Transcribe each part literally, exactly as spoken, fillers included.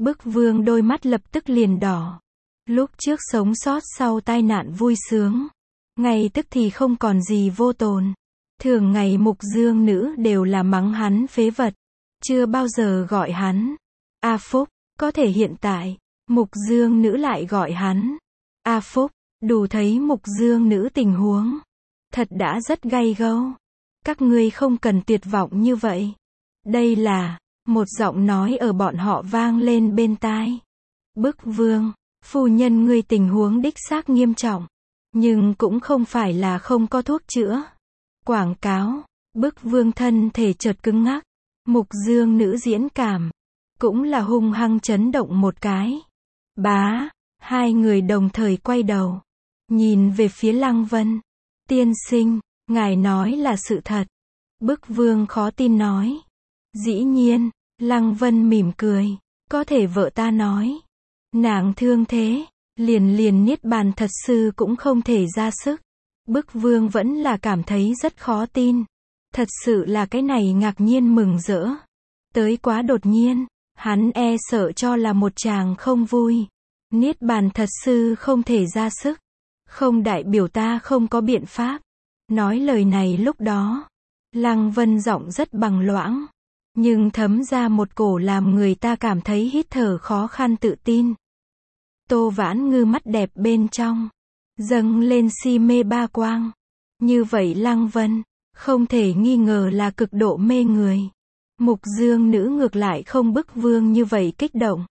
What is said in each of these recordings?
Bức Vương đôi mắt lập tức liền đỏ. Lúc trước sống sót sau tai nạn vui sướng, ngay tức thì không còn gì vô tồn. Thường ngày Mục Dương Nữ đều là mắng hắn phế vật, chưa bao giờ gọi hắn A Phúc. Có thể hiện tại, Mục Dương Nữ lại gọi hắn A Phúc, đủ thấy Mục Dương Nữ tình huống thật đã rất gay gâu. Các ngươi không cần tuyệt vọng như vậy. Đây là, một giọng nói ở bọn họ vang lên bên tai. Bức Vương, phu nhân ngươi tình huống đích xác nghiêm trọng, nhưng cũng không phải là không có thuốc chữa. Quảng cáo. Bức Vương thân thể chợt cứng ngắc. Mục Dương Nữ diễn cảm, cũng là hung hăng chấn động một cái. Bá, hai người đồng thời quay đầu, nhìn về phía Lăng Vân. Tiên sinh, ngài nói là sự thật. Bức Vương khó tin nói. Dĩ nhiên, Lăng Vân mỉm cười. Có thể vợ ta nói, nàng thương thế, liền liền niết bàn thật sự cũng không thể ra sức. Bức Vương vẫn là cảm thấy rất khó tin. Thật sự là cái này ngạc nhiên mừng rỡ. Tới quá đột nhiên, hắn e sợ cho là một chàng không vui. Niết bàn thật sự không thể ra sức. Không đại biểu ta không có biện pháp. Nói lời này lúc đó, Lăng Vân giọng rất bằng loãng, nhưng thấm ra một cổ làm người ta cảm thấy hít thở khó khăn tự tin. Tô Vãn Ngư mắt đẹp bên trong dâng lên si mê ba quang. Như vậy Lăng Vân, không thể nghi ngờ là cực độ mê người. Mục Dương Nữ ngược lại không Bức Vương như vậy kích động.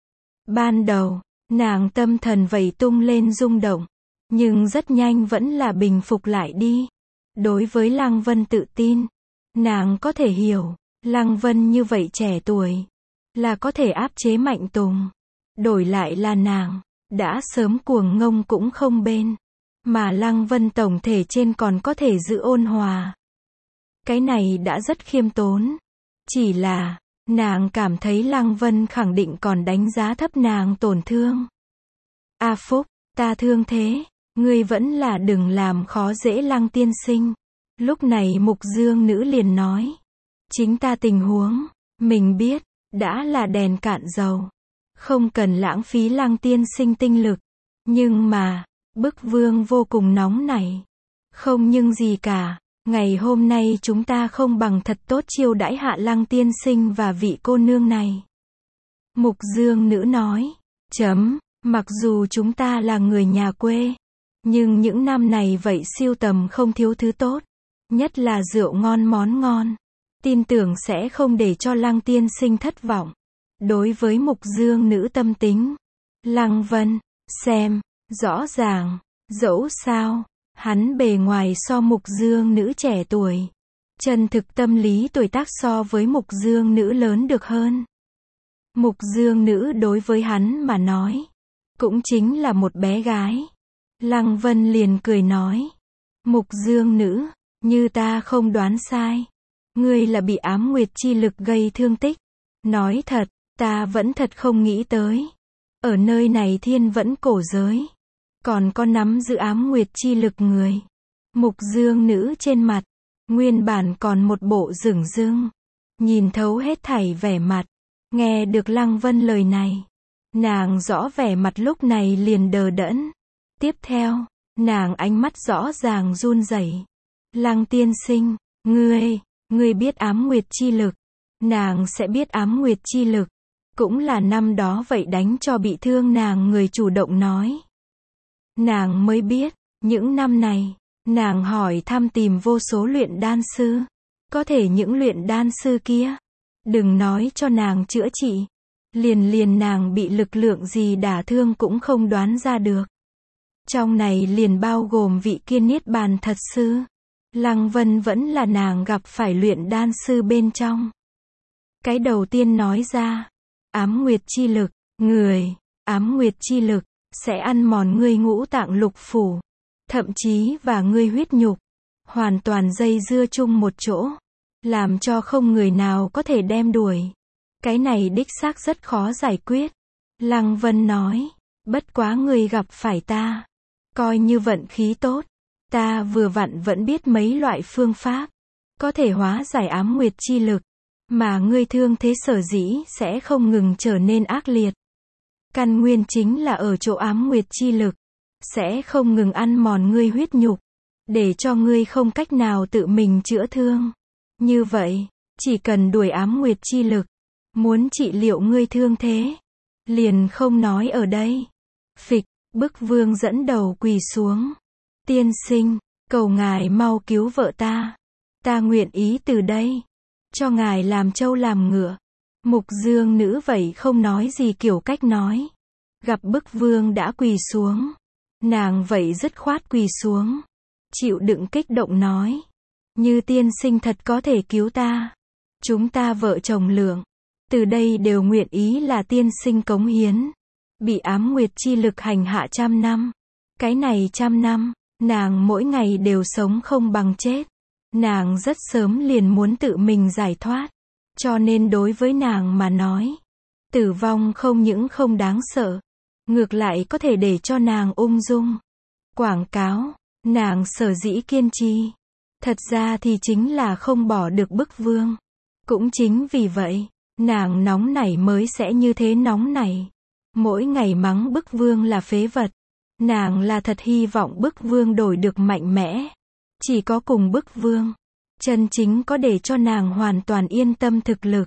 Ban đầu, nàng tâm thần vẩy tung lên rung động, nhưng rất nhanh vẫn là bình phục lại đi. Đối với Lăng Vân tự tin, nàng có thể hiểu, Lăng Vân như vậy trẻ tuổi, là có thể áp chế Mạnh Tùng. Đổi lại là nàng, đã sớm cuồng ngông cũng không bên. Mà Lăng Vân tổng thể trên còn có thể giữ ôn hòa. Cái này đã rất khiêm tốn. Chỉ là, nàng cảm thấy Lăng Vân khẳng định còn đánh giá thấp nàng tổn thương. A Phúc, ta thương thế, ngươi vẫn là đừng làm khó dễ Lăng tiên sinh. Lúc này Mục Dương Nữ liền nói. Chính ta tình huống, mình biết, đã là đèn cạn dầu. Không cần lãng phí Lăng tiên sinh tinh lực. Nhưng mà, Bức Vương vô cùng nóng nảy. Không nhưng gì cả, ngày hôm nay chúng ta không bằng thật tốt chiêu đãi hạ Lăng tiên sinh và vị cô nương này. Mục Dương Nữ nói. Chấm, mặc dù chúng ta là người nhà quê, nhưng những năm này vậy siêu tầm không thiếu thứ tốt. Nhất là rượu ngon món ngon. Tin tưởng sẽ không để cho Lăng tiên sinh thất vọng. Đối với Mục Dương Nữ tâm tính, Lăng Vân, xem, rõ ràng, dẫu sao, hắn bề ngoài so Mục Dương Nữ trẻ tuổi. Chân thực tâm lý tuổi tác so với Mục Dương Nữ lớn được hơn. Mục Dương Nữ đối với hắn mà nói, cũng chính là một bé gái. Lăng Vân liền cười nói. Mục Dương Nữ, như ta không đoán sai, ngươi là bị ám nguyệt chi lực gây thương tích. Nói thật, ta vẫn thật không nghĩ tới. Ở nơi này thiên vẫn cổ giới, còn có nắm giữ ám nguyệt chi lực người. Mục Dương Nữ trên mặt, nguyên bản còn một bộ dửng dưng, nhìn thấu hết thảy vẻ mặt. Nghe được Lăng Vân lời này, nàng rõ vẻ mặt lúc này liền đờ đẫn. Tiếp theo, nàng ánh mắt rõ ràng run rẩy. Lăng tiên sinh, ngươi, ngươi biết ám nguyệt chi lực. Nàng sẽ biết ám nguyệt chi lực. Cũng là năm đó vậy đánh cho bị thương nàng người chủ động nói. Nàng mới biết, những năm này, nàng hỏi thăm tìm vô số luyện đan sư. Có thể những luyện đan sư kia, đừng nói cho nàng chữa trị. Liền liền nàng bị lực lượng gì đả thương cũng không đoán ra được. Trong này liền bao gồm vị kia niết bàn thật sư. Lăng Vân vẫn là nàng gặp phải luyện đan sư bên trong. Cái đầu tiên nói ra, ám nguyệt chi lực, người, ám nguyệt chi lực, sẽ ăn mòn ngươi ngũ tạng lục phủ, thậm chí và ngươi huyết nhục, hoàn toàn dây dưa chung một chỗ, làm cho không người nào có thể đem đuổi. Cái này đích xác rất khó giải quyết. Lăng Vân nói, bất quá ngươi gặp phải ta, coi như vận khí tốt, ta vừa vặn vẫn biết mấy loại phương pháp, có thể hóa giải ám nguyệt chi lực, Mà ngươi thương thế sở dĩ sẽ không ngừng trở nên ác liệt. Căn nguyên chính là ở chỗ ám nguyệt chi lực, sẽ không ngừng ăn mòn ngươi huyết nhục, để cho ngươi không cách nào tự mình chữa thương. Như vậy, chỉ cần đuổi ám nguyệt chi lực, muốn trị liệu ngươi thương thế, liền không nói ở đây. Phịch, Bức Vương dẫn đầu quỳ xuống. Tiên sinh, cầu ngài mau cứu vợ ta. Ta nguyện ý từ đây, cho ngài làm trâu làm ngựa. Mục Dương nữ vậy không nói gì kiểu cách nói. Gặp Bức Vương đã quỳ xuống, nàng vậy dứt khoát quỳ xuống, chịu đựng kích động nói. Như tiên sinh thật có thể cứu ta. Chúng ta vợ chồng lượng, từ đây đều nguyện ý là tiên sinh cống hiến. Bị ám nguyệt chi lực hành hạ trăm năm. Cái này trăm năm, nàng mỗi ngày đều sống không bằng chết. Nàng rất sớm liền muốn tự mình giải thoát. Cho nên đối với nàng mà nói, tử vong không những không đáng sợ, ngược lại có thể để cho nàng ung dung. Quảng cáo, nàng sở dĩ kiên trì, thật ra thì chính là không bỏ được Bức Vương. Cũng chính vì vậy, nàng nóng nảy mới sẽ như thế nóng nảy. Mỗi ngày mắng Bức Vương là phế vật. Nàng là thật hy vọng Bức Vương đổi được mạnh mẽ. Chỉ có cùng Bức Vương, chân chính có để cho nàng hoàn toàn yên tâm thực lực,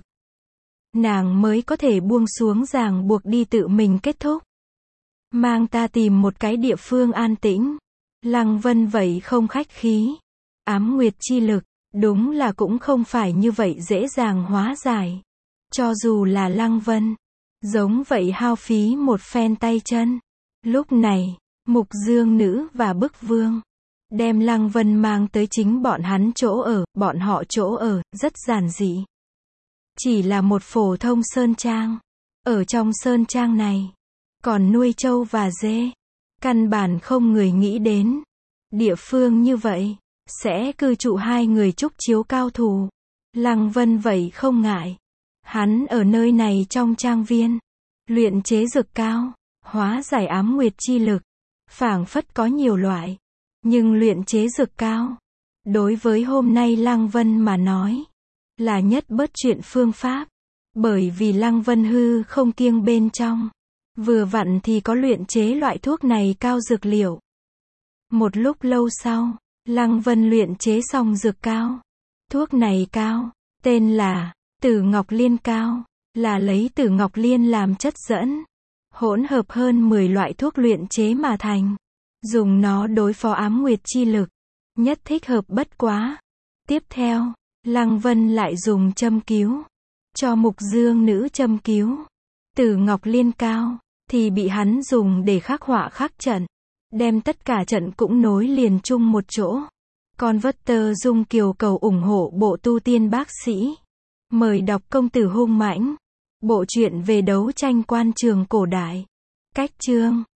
nàng mới có thể buông xuống ràng buộc đi tự mình kết thúc. Mang ta tìm một cái địa phương an tĩnh. Lăng Vân vậy không khách khí. Ám nguyệt chi lực, đúng là cũng không phải như vậy dễ dàng hóa giải. Cho dù là Lăng Vân, giống vậy hao phí một phen tay chân. Lúc này, Mục Dương nữ và Bức Vương đem Lăng Vân mang tới chính bọn hắn chỗ ở. Bọn họ chỗ ở rất giản dị, chỉ là một phổ thông sơn trang. Ở trong sơn trang này, còn nuôi trâu và dê. Căn bản không người nghĩ đến địa phương như vậy sẽ cư trụ hai người trúc chiếu cao thủ. Lăng Vân vậy không ngại. Hắn ở nơi này trong trang viên, luyện chế dược cao, hóa giải ám nguyệt chi lực. Phảng phất có nhiều loại, nhưng luyện chế dược cao, đối với hôm nay Lăng Vân mà nói, là nhất bớt chuyện phương pháp. Bởi vì Lăng Vân hư không kiêng bên trong, vừa vặn thì có luyện chế loại thuốc này cao dược liệu. Một lúc lâu sau, Lăng Vân luyện chế xong dược cao. Thuốc này cao, tên là Tử Ngọc Liên Cao, là lấy Tử Ngọc Liên làm chất dẫn, hỗn hợp hơn mười loại thuốc luyện chế mà thành. Dùng nó đối phó ám nguyệt chi lực, nhất thích hợp bất quá. Tiếp theo, Lăng Vân lại dùng châm cứu, cho Mục Dương nữ châm cứu. Tử Ngọc Liên Cao, thì bị hắn dùng để khắc họa khắc trận, đem tất cả trận cũng nối liền chung một chỗ. Con vất tơ Dung Kiều cầu ủng hộ bộ tu tiên bác sĩ. Mời đọc Công tử hung mãnh, bộ truyện về đấu tranh quan trường cổ đại. Cách chương